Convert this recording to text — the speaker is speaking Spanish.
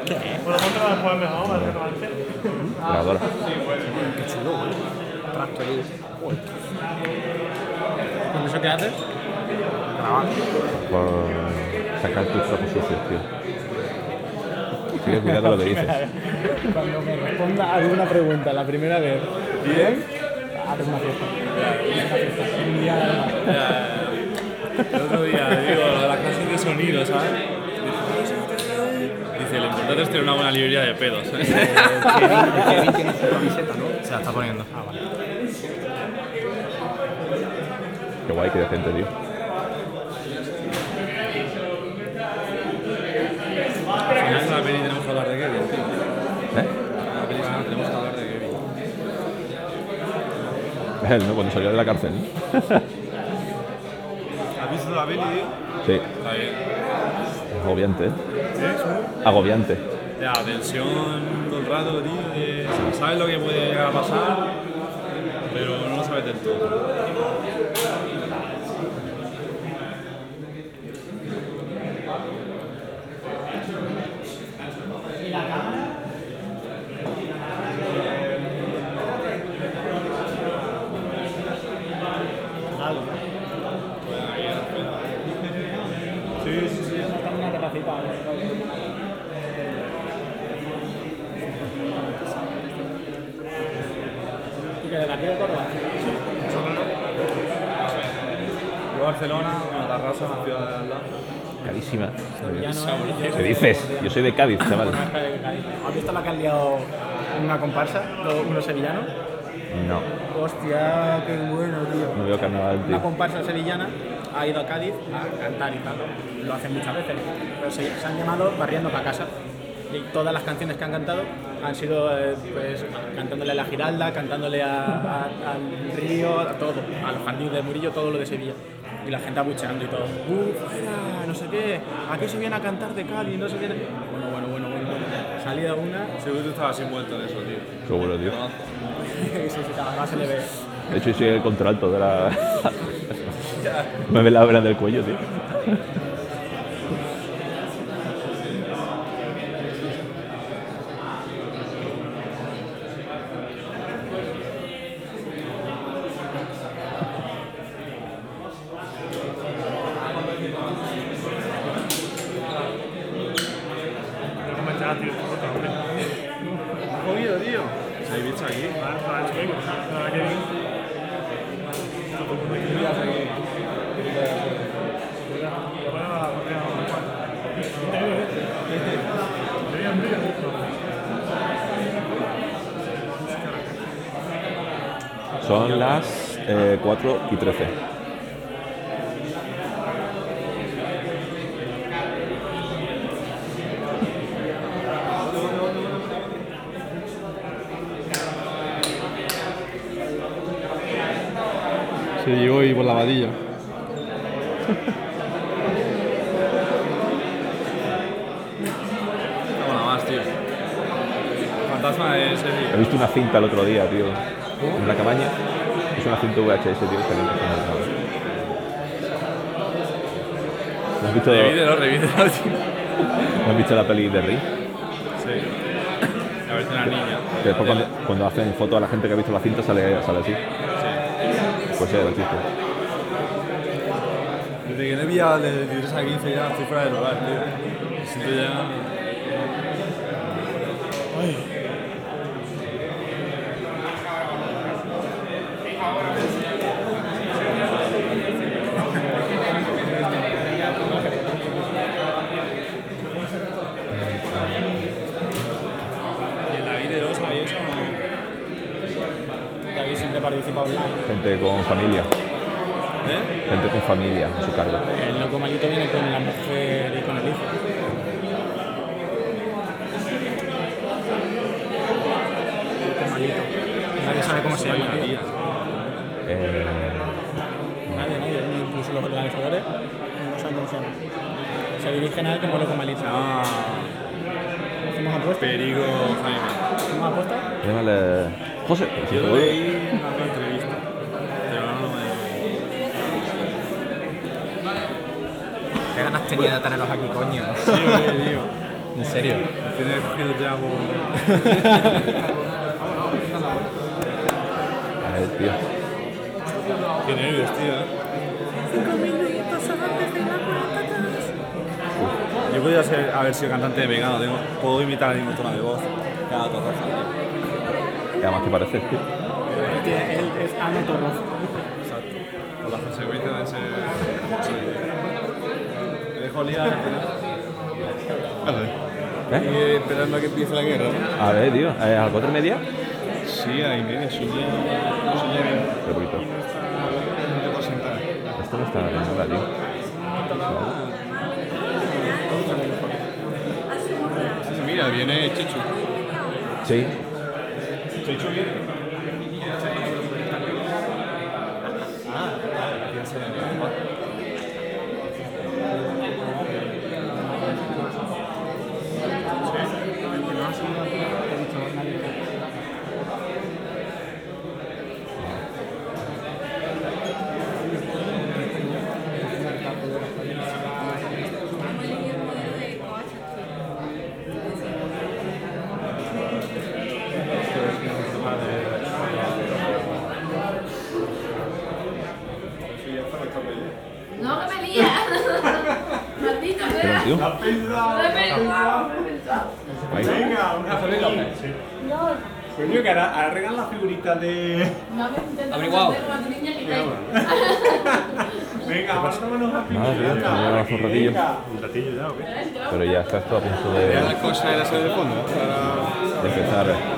Bueno, ponte después mejor, para que no avance. Grabadora. Qué chulo, güey. Tracto ahí. ¿Con eso qué haces? Grabar. Por sacar tus trapos sucios, tío. Sigue cuidado con lo que dices. Cuando me responda alguna pregunta la primera vez, ¿bien? Haces una fiesta. Un día El otro día, digo, lo de las clases de sonido, ¿sabes? Dice, lo importante es tener una buena librería de pedos. Kevin tiene su camiseta, ¿no? Se la está poniendo. Ah, vale. Qué guay, qué decente, tío. Al final de la peli tenemos que hablar de Kevin, tío. ¿Eh? En la peli tenemos que hablar de Kevin. Él, ¿no? Cuando salió de la cárcel. ¿Has visto la peli, tío? Sí, Está bien. agobiante, ¿eh? Agobiante. Ya, tensión todo el rato, tío. Sabes lo que puede llegar a pasar, pero no lo sabes del todo. Una terracita. ¿Y que de aquí de Córdoba? Yo Barcelona, una terraza, una ciudad de al lado. Carísima. Ya no ¿Qué dices? Yo soy de Cádiz, chaval. ¿Has visto la que han liado en una comparsa, unos sevillanos? No, Hostia, qué bueno, tío. no veo carnaval, Una tío. comparsa sevillana ha ido a Cádiz a cantar y tal. Lo hacen muchas veces. Pero se han llamado Barriendo pa' Casa. Y todas las canciones que han cantado han sido pues, cantándole a la Giralda, cantándole al río, a todo, a los jardines de Murillo, todo lo de Sevilla. Y la gente abucheando y todo. Fuera, no sé qué, aquí se viene a cantar de Cádiz, no sé qué. Bueno. Salida una. Seguro que tú estabas envuelto en eso, tío. Seguro, tío. Sí, además se le ve. De hecho, soy el contralto de la... Me ve la vena del cuello, tío. No me echas, tío. Puta, hombre. Jodido, tío. ¿Se habéis visto aquí? Vale, chico. La verdad que bien. Son las 4:13. Se llegó y por la vadilla. No mola más, tío. Fantasma de ese, He tío. visto una cinta el otro día, tío. En la cabaña. Es una cinta VHS, tío. Que no ¿Has visto, Revídelo, tío. ¿has visto la peli de Rick? Sí. A ver si una niña. Que después cuando hacen fotos a la gente que ha visto la cinta sale así. Sí. Pues era el chiste. Desde que no he pillado de 13 a 15 ya estoy fuera del hogar, tío. Me siento ya... ¿Y en la vida de los sabéis eso? David siempre participa online. Gente con familia. ¿Eh? Gente con familia a su cargo. El loco malito viene con la mujer y con el hijo. Loco malito. Nadie sabe cómo se llama, tío. Nadie, ni incluso los organizadores no saben cómo se llama. Se dirigen a él como loco malito. Ah, ¿Hacemos apuesta? Perigo Jaime. ¿Hacemos apuesta? Llámale... José. Yo lo veí en una entrevista, pero no me... Qué ganas tenía de tenerlos aquí, coño. Sí, tío. ¿En serio? Tiene cogido ya por... A ver, tío. Qué nervios, tío. Yo podría ser, haber sido cantante de vegano, puedo imitar el mismo tono de voz. Cada cosa. Y además te pareces, tío. Él es Ana Torroz. Exacto. Por las consecuencias de ese... Me dejo liar. ¿Eh? Esperando a que empiece la guerra. A ver, tío. ¿A las 4:30? Sí, ahí media, soy ya bien. Qué poquito. No te puedo sentar. Esto no está de nada, tío. Mira, viene Chichu. Sí. Chichu viene. No, que me lía. Maldito Pero, sea. tío. No he pensado. Venga, una familia. Coño, que ahora regalan la figurita de... No me intento Averiguado. hacer con tu niña que tengo. Venga, vamos a tomarnos una Nada, tío. Me voy a dar hace un ratillo. ¿Un ratillo ya o qué? Pero ya está esto a punto Ya de la cosa era ser de fondo. Para... empezar.